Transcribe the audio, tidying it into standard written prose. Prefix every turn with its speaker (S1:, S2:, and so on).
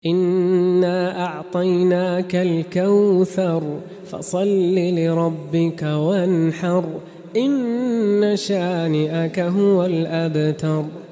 S1: إنا أعطيناك الكوثر فصل لربك وانحر إن شانئك هو الأبتر.